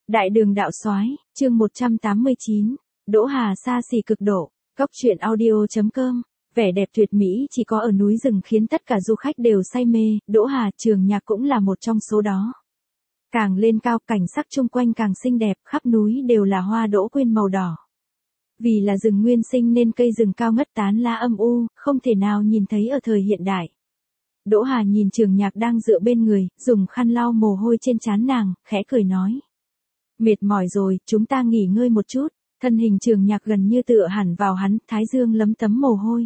Đại đường đạo soái, chương 189, Đỗ Hà xa xỉ cực độ, Cóc truyện audio.com, vẻ đẹp tuyệt mỹ chỉ có ở núi rừng khiến tất cả du khách đều say mê, Đỗ Hà Trường Nhạc cũng là một trong số đó. Càng lên cao cảnh sắc chung quanh càng xinh đẹp, khắp núi đều là hoa đỗ quyên màu đỏ. Vì là rừng nguyên sinh nên cây rừng cao ngất tán lá âm u, không thể nào nhìn thấy ở thời hiện đại. Đỗ Hà nhìn Trường Nhạc đang dựa bên người, dùng khăn lau mồ hôi trên trán nàng, khẽ cười nói. Mệt mỏi rồi, chúng ta nghỉ ngơi một chút. Thân hình Trường Nhạc gần như tựa hẳn vào hắn, thái dương lấm tấm mồ hôi.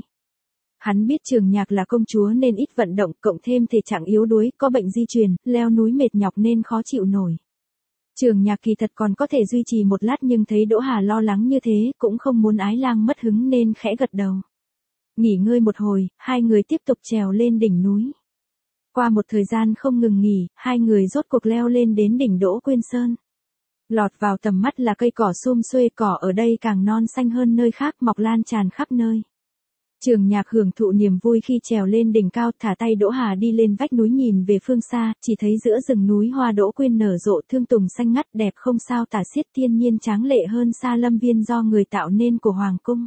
Hắn biết Trường Nhạc là công chúa nên ít vận động, cộng thêm thể trạng yếu đuối, có bệnh di truyền, leo núi mệt nhọc nên khó chịu nổi. Trường Nhạc kỳ thật còn có thể duy trì một lát nhưng thấy Đỗ Hà lo lắng như thế, cũng không muốn ái lang mất hứng nên khẽ gật đầu. Nghỉ ngơi một hồi, hai người tiếp tục trèo lên đỉnh núi. Qua một thời gian không ngừng nghỉ, hai người rốt cuộc leo lên đến đỉnh Đỗ Quyên Sơn. Lọt vào tầm mắt là cây cỏ sum xuê, cỏ ở đây càng non xanh hơn nơi khác, mọc lan tràn khắp nơi. Trường Nhạc hưởng thụ niềm vui khi trèo lên đỉnh cao, thả tay Đỗ Hà đi lên vách núi nhìn về phương xa, chỉ thấy giữa rừng núi hoa đỗ quyên nở rộ, thương tùng xanh ngắt đẹp không sao tả xiết, thiên nhiên tráng lệ hơn xa lâm viên do người tạo nên của hoàng cung.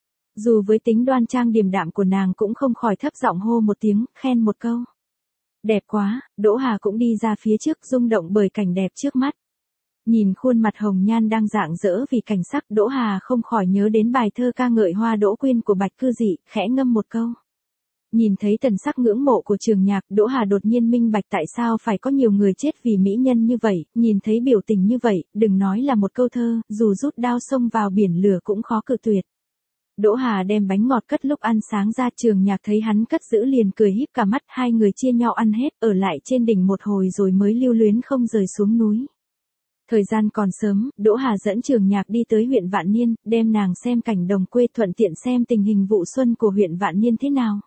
Dù với tính đoan trang điềm đạm của nàng cũng không khỏi thấp giọng hô một tiếng, khen một câu. Đẹp quá, Đỗ Hà cũng đi ra phía trước rung động bởi cảnh đẹp trước mắt. Nhìn khuôn mặt hồng nhan đang rạng rỡ vì cảnh sắc, Đỗ Hà không khỏi nhớ đến bài thơ ca ngợi hoa đỗ quyên của Bạch Cư Dị, khẽ ngâm một câu. Nhìn thấy tần sắc ngưỡng mộ của Trường Nhạc, Đỗ Hà đột nhiên minh bạch tại sao phải có nhiều người chết vì mỹ nhân như vậy, nhìn thấy biểu tình như vậy, đừng nói là một câu thơ, dù rút đao xông vào biển lửa cũng khó cự tuyệt. Đỗ Hà đem bánh ngọt cất lúc ăn sáng ra, Trường Nhạc thấy hắn cất giữ liền cười híp cả mắt, hai người chia nhau ăn hết, ở lại trên đỉnh một hồi rồi mới lưu luyến không rời xuống núi. Thời gian còn sớm, Đỗ Hà dẫn Trường Nhạc đi tới huyện Vạn Niên, đem nàng xem cảnh đồng quê, thuận tiện xem tình hình vụ xuân của huyện Vạn Niên thế nào.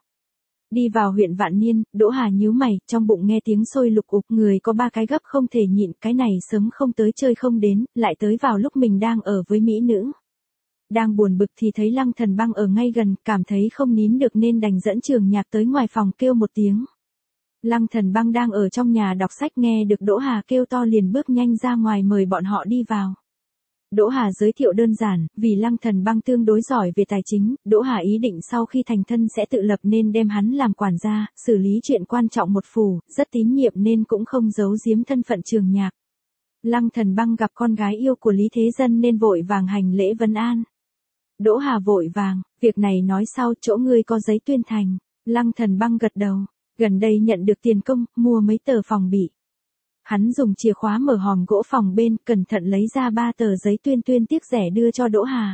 Đi vào huyện Vạn Niên, Đỗ Hà nhíu mày, trong bụng nghe tiếng sôi lục ục, người có ba cái gấp không thể nhịn, cái này sớm không tới chơi không đến, lại tới vào lúc mình đang ở với mỹ nữ. Đang buồn bực thì thấy Lăng Thần Băng ở ngay gần, cảm thấy không nín được nên đành dẫn Trường Nhạc tới ngoài phòng kêu một tiếng. Lăng Thần Băng đang ở trong nhà đọc sách, nghe được Đỗ Hà kêu to liền bước nhanh ra ngoài mời bọn họ đi vào. Đỗ Hà giới thiệu đơn giản, vì Lăng Thần Băng tương đối giỏi về tài chính, Đỗ Hà ý định sau khi thành thân sẽ tự lập nên đem hắn làm quản gia, xử lý chuyện quan trọng một phủ, rất tín nhiệm nên cũng không giấu giếm thân phận Trường Nhạc. Lăng Thần Băng gặp con gái yêu của Lý Thế Dân nên vội vàng hành lễ vấn an. Đỗ Hà vội vàng, việc này nói sau, chỗ ngươi có giấy tuyên thành. Lăng Thần Băng gật đầu. Gần đây nhận được tiền công, mua mấy tờ phòng bị. Hắn dùng chìa khóa mở hòm gỗ phòng bên, cẩn thận lấy ra 3 tờ giấy tuyên tiếc rẻ đưa cho Đỗ Hà.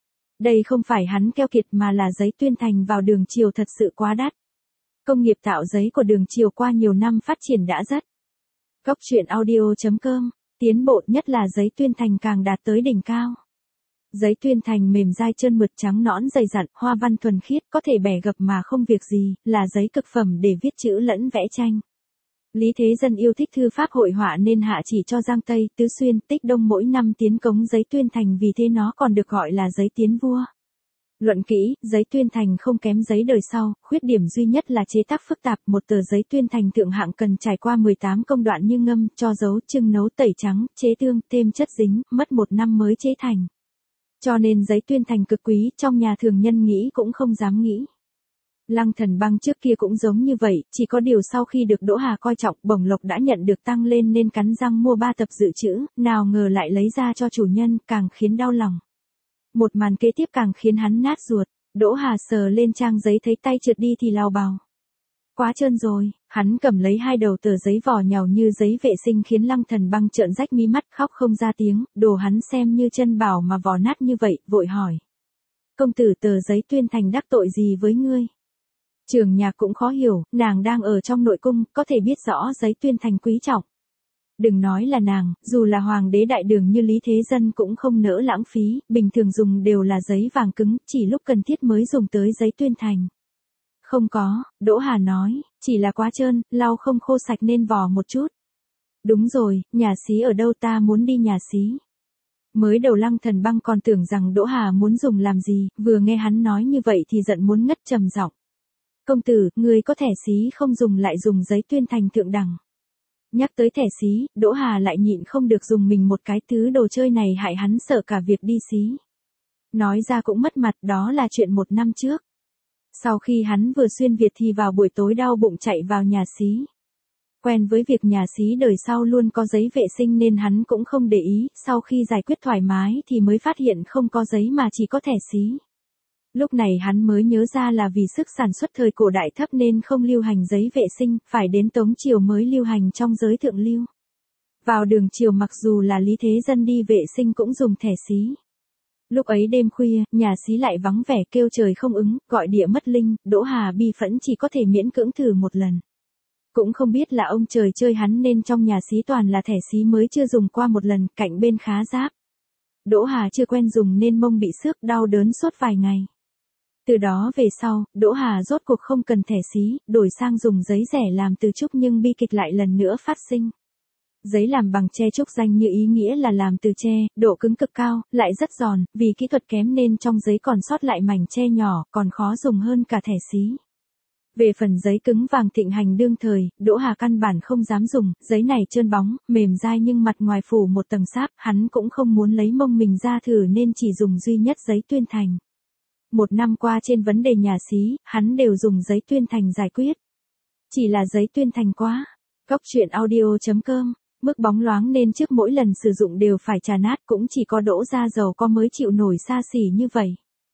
Đây không phải hắn keo kiệt mà là giấy tuyên thành vào Đường Triều thật sự quá đắt. Công nghiệp tạo giấy của Đường Triều qua nhiều năm phát triển đã rất. Cóc truyện audio.com, tiến bộ nhất là giấy tuyên thành càng đạt tới đỉnh cao. Giấy tuyên thành mềm dai trơn mượt trắng nõn dày dặn, hoa văn thuần khiết, có thể bẻ gập mà không việc gì, là giấy cực phẩm để viết chữ lẫn vẽ tranh. Lý Thế Dân yêu thích thư pháp hội họa nên hạ chỉ cho Giang Tây, Tứ Xuyên, Tích Đông mỗi năm tiến cống giấy tuyên thành, vì thế nó còn được gọi là giấy tiến vua. Luận kỹ, giấy tuyên thành không kém giấy đời sau, khuyết điểm duy nhất là chế tác phức tạp, một tờ giấy tuyên thành thượng hạng cần trải qua 18 công đoạn như ngâm, cho dấu, trưng nấu, tẩy trắng, chế tương, thêm chất dính, mất 1 năm mới chế thành. Cho nên giấy tuyên thành cực quý, trong nhà thường nhân nghĩ cũng không dám nghĩ. Lăng Thần Băng trước kia cũng giống như vậy, chỉ có điều sau khi được Đỗ Hà coi trọng, bổng lộc đã nhận được tăng lên nên cắn răng mua 3 tập dự trữ, nào ngờ lại lấy ra cho chủ nhân, càng khiến đau lòng. Một màn kế tiếp càng khiến hắn nát ruột, Đỗ Hà sờ lên trang giấy thấy tay trượt đi thì lao bào. Quá trơn rồi, hắn cầm lấy 2 đầu tờ giấy vỏ nhàu như giấy vệ sinh khiến Lăng Thần Băng trợn rách mí mắt khóc không ra tiếng, đồ hắn xem như chân bảo mà vỏ nát như vậy, vội hỏi. Công tử, tờ giấy tuyên thành đắc tội gì với ngươi? Trường Nhạc cũng khó hiểu, nàng đang ở trong nội cung, có thể biết rõ giấy tuyên thành quý trọng. Đừng nói là nàng, dù là hoàng đế đại đường như Lý Thế Dân cũng không nỡ lãng phí, bình thường dùng đều là giấy vàng cứng, chỉ lúc cần thiết mới dùng tới giấy tuyên thành. Không có, Đỗ Hà nói, chỉ là quá trơn, lau không khô sạch nên vò một chút. Đúng rồi, nhà xí ở đâu, ta muốn đi nhà xí. Mới đầu Lăng Thần Băng còn tưởng rằng Đỗ Hà muốn dùng làm gì, vừa nghe hắn nói như vậy thì giận muốn ngất, trầm giọng. Công tử, người có thẻ xí không dùng lại dùng giấy tuyên thành thượng đẳng. Nhắc tới thẻ xí, Đỗ Hà lại nhịn không được dùng mình một cái, thứ đồ chơi này hại hắn sợ cả việc đi xí. Nói ra cũng mất mặt, đó là chuyện 1 năm trước. Sau khi hắn vừa xuyên Việt thì vào buổi tối đau bụng chạy vào nhà xí. Quen với việc nhà xí đời sau luôn có giấy vệ sinh nên hắn cũng không để ý, sau khi giải quyết thoải mái thì mới phát hiện không có giấy mà chỉ có thẻ xí. Lúc này hắn mới nhớ ra là vì sức sản xuất thời cổ đại thấp nên không lưu hành giấy vệ sinh, phải đến Tống Triều mới lưu hành trong giới thượng lưu. Vào đường triều mặc dù là lý thế dân đi vệ sinh cũng dùng thẻ xí. Lúc ấy đêm khuya, nhà xí lại vắng vẻ kêu trời không ứng, gọi địa mất linh, Đỗ Hà bi phẫn chỉ có thể miễn cưỡng thử một lần. Cũng không biết là ông trời chơi hắn nên trong nhà xí toàn là thẻ xí mới chưa dùng qua một lần, cạnh bên khá ráp. Đỗ Hà chưa quen dùng nên mông bị xước đau đớn suốt vài ngày. Từ đó về sau, Đỗ Hà rốt cuộc không cần thẻ xí, đổi sang dùng giấy rẻ làm từ trúc nhưng bi kịch lại lần nữa phát sinh. Giấy làm bằng tre trúc danh như ý nghĩa là làm từ tre, độ cứng cực cao, lại rất giòn, vì kỹ thuật kém nên trong giấy còn sót lại mảnh tre nhỏ, còn khó dùng hơn cả thẻ xí. Về phần giấy cứng vàng thịnh hành đương thời, Đỗ Hà căn bản không dám dùng, giấy này trơn bóng, mềm dai nhưng mặt ngoài phủ một tầng sáp, hắn cũng không muốn lấy mông mình ra thử nên chỉ dùng duy nhất giấy tuyên thành. 1 năm qua trên vấn đề nhà xí, hắn đều dùng giấy tuyên thành giải quyết. Chỉ là giấy tuyên thành quá. Cóc truyện audio.com, mức bóng loáng nên trước mỗi lần sử dụng đều phải trà nát, cũng chỉ có Đỗ gia giàu có mới chịu nổi xa xỉ như vậy.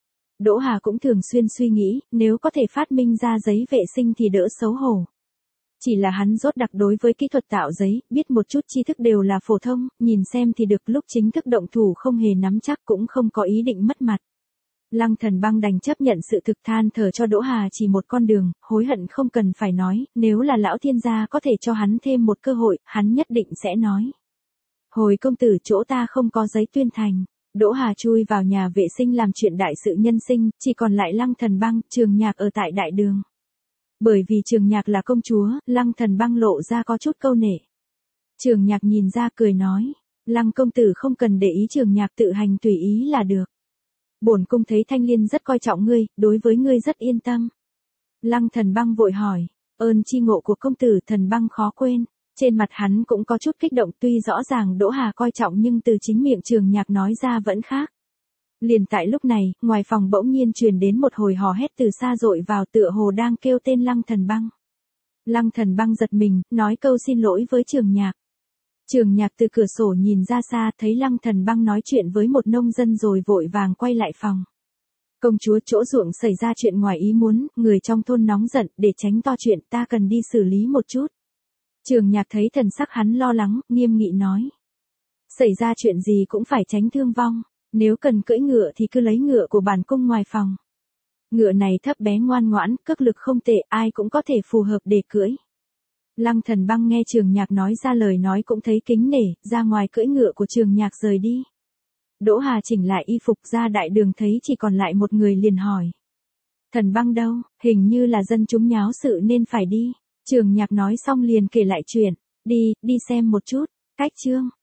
Đỗ Hà cũng thường xuyên suy nghĩ, nếu có thể phát minh ra giấy vệ sinh thì đỡ xấu hổ. Chỉ là hắn dốt đặc đối với kỹ thuật tạo giấy, biết một chút tri thức đều là phổ thông, nhìn xem thì được, lúc chính thức động thủ không hề nắm chắc, cũng không có ý định mất mặt. Lăng Thần Băng đành chấp nhận sự thực, than thở cho Đỗ Hà chỉ một con đường, hối hận không cần phải nói, nếu là lão thiên gia có thể cho hắn thêm một cơ hội, hắn nhất định sẽ nói. Hồi công tử, chỗ ta không có giấy tuyên thành. Đỗ Hà chui vào nhà vệ sinh làm chuyện đại sự nhân sinh, chỉ còn lại Lăng Thần Băng, Trường Nhạc ở tại đại đường. Bởi vì Trường Nhạc là công chúa, Lăng Thần Băng lộ ra có chút câu nể. Trường Nhạc nhìn ra cười nói, Lăng công tử không cần để ý, Trường Nhạc tự hành tùy ý là được. Bổn cung thấy Thanh Liên rất coi trọng ngươi, đối với ngươi rất yên tâm. Lăng Thần Băng vội hỏi, ơn chi ngộ của công tử, Thần Băng khó quên. Trên mặt hắn cũng có chút kích động, tuy rõ ràng Đỗ Hà coi trọng nhưng từ chính miệng Trường Nhạc nói ra vẫn khác. Liền tại lúc này, ngoài phòng bỗng nhiên truyền đến một hồi hò hét từ xa dội vào, tựa hồ đang kêu tên Lăng Thần Băng. Lăng Thần Băng giật mình, nói câu xin lỗi với Trường Nhạc. Trường Nhạc từ cửa sổ nhìn ra xa, thấy Lăng Thần Băng nói chuyện với một nông dân rồi vội vàng quay lại phòng. Công chúa, chỗ ruộng xảy ra chuyện ngoài ý muốn, người trong thôn nóng giận, để tránh to chuyện ta cần đi xử lý một chút. Trường Nhạc thấy thần sắc hắn lo lắng, nghiêm nghị nói. Xảy ra chuyện gì cũng phải tránh thương vong, nếu cần cưỡi ngựa thì cứ lấy ngựa của bản cung ngoài phòng. Ngựa này thấp bé ngoan ngoãn, cước lực không tệ, ai cũng có thể phù hợp để cưỡi. Lăng Thần Băng nghe Trường Nhạc nói ra lời nói cũng thấy kính nể, ra ngoài cưỡi ngựa của Trường Nhạc rời đi. Đỗ Hà chỉnh lại y phục ra đại đường thấy chỉ còn lại một người liền hỏi. Thần Băng đâu, hình như là dân chúng nháo sự nên phải đi. Trường Nhạc nói xong liền kể lại chuyện, đi xem một chút, cách chương.